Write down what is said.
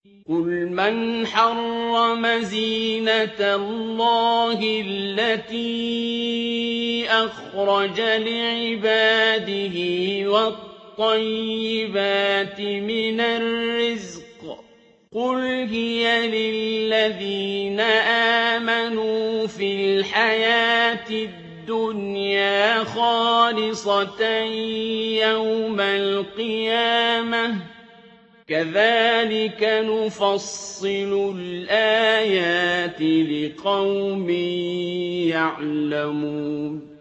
قُلْ مَنْ حَرَّمَ زِينَةَ اللَّهِ الَّتِي أَخْرَجَ لِعِبَادِهِ وَالطَّيِّبَاتِ مِنَ الرِّزْقِ ۚ قُلْ هِيَ لِلَّذِينَ آمَنُوا فِي الْحَيَاةِ الدُّنْيَا خَالِصَةً يَوْمَ الْقِيَامَةِ ۗ كَذَٰلِكَ نُفَصِّلُ الْآيَاتِ لِقَوْمٍ يَعْلَمُونَ